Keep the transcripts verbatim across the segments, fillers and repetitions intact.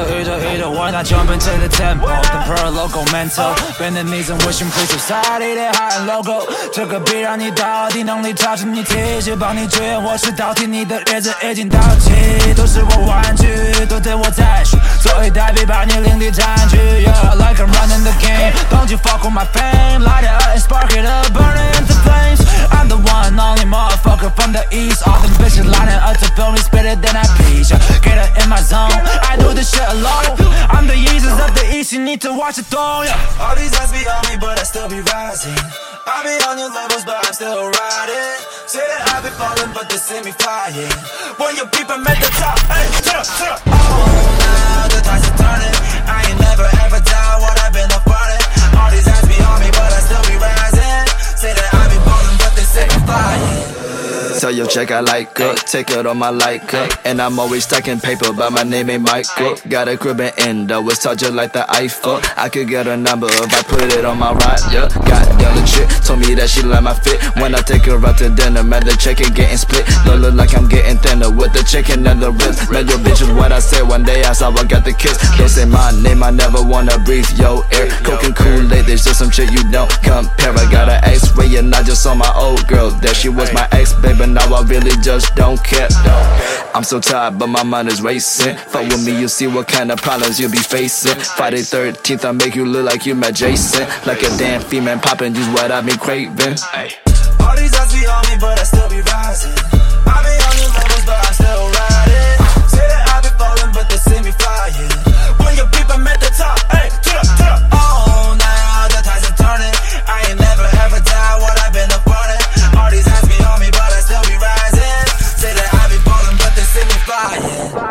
宇宙宇宙 We're not jumping to the tempo The pearl logo mental Bend the knees and wishing please society 的 high and logo 这个 beat 让你到底能力超出你体系帮你追我是倒替你的日子已经到期都是我玩具都对我在续所以代币把你领地占据 Yeah like I'm running the game Don't you fuck with my fame Light it up and spark it up Burn it into flames I'm the one only motherfucker from the east All them bitches lining up to feel me spit it then I peace Get it in my zone I do this shit alone I'm the Yeezus of the east You need to watch it though yeah. All these eyes be on me but I still be rising I be on your levels but I'm still riding Say that I be falling but they see me flying When your people at the top hey, turn up, turn up. Oh now the tides are turning I ain't never ever doubt what I've been up on it All these eyes be on me but I still be rising Say that I be falling but they see me flying Tell your check I like her, take it on my like her And I'm always stacking paper, but my name ain't Michael Got a crib in Indo, it's tall just like the Eiffel I could get a number if I put it on my ride, yeah Got down the chick, told me that she like my fit When I take her out to dinner, man, the chicken getting split Don't look like I'm getting thinner with the chicken and the ribs Man, your bitch is what I said one day, I saw I got the kiss Don't say my name, I never wanna breathe your air Coke and Kool-Aid, there's just some shit you don't compare I got an X-ray and I just saw my old girl there She was my ex, baby, now I really just don't care I'm so tired but my mind is racing Fuck with me you see what kind of problems you'll be facing Friday thirteenth I make you look like you met Jason Like a damn female poppin' just what I've been craving All these eyes be on me but I still be rising I be on your levels but I'm still riding Say that I be falling but they see me flying When your people at the top hey, turn up, turn up. Oh now the tides are turning I ain't never ever doubt what I've been up on it All these eyes be on me but I still be rising Say that I be falling but they see me flying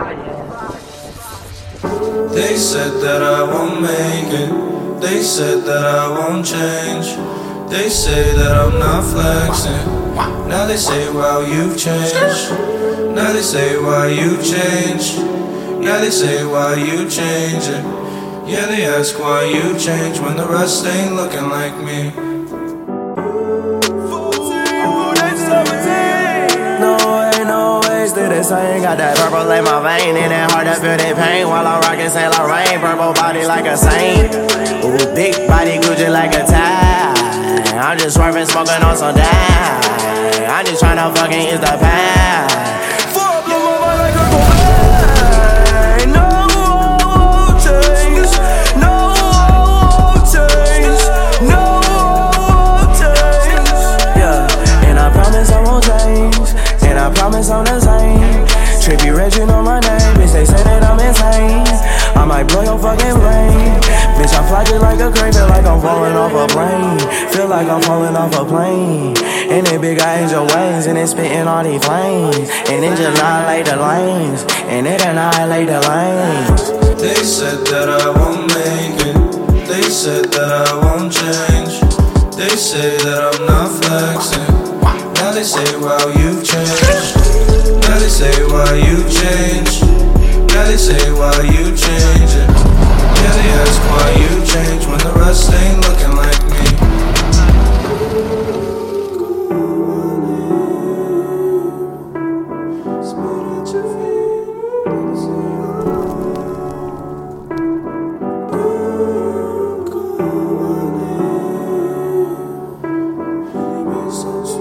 They said that I won't make it They said that I won't change They say that I'm not flexing Now they say wow you've changed Now they say why you changed Yeah they say why you changing Yeah they ask why you changed When the rest ain't looking like me Do this, I ain't got that purple in my vein And it hard to feel the pain While I'm rockin' Saint Laurent Purple body like a saint Ooh, big body Gucci like a tie I'm just swerving, smoking on some dime I'm just tryna fucking ease the pain Fuck, blow my mind like a cocaine No change No change No change Yeah, and I promise I won't change And I promise I'm the same Trippy Reg, you know my name Bitch, they say that I'm insane I might blow your fucking brain Bitch, I fly just like a crane Feel like I'm falling off a plane Feel like I'm falling off a plane And it big got angel wings And it spitting all these flames And it just annihilate the lanes And it annihilate the lanes They said that I won't make it They said that I won't change They say that I'm not flexing Now they say wow you've changed Now they say why you changed Now they say why you changing Yeah they ask why you changed When the rest ain't looking like me So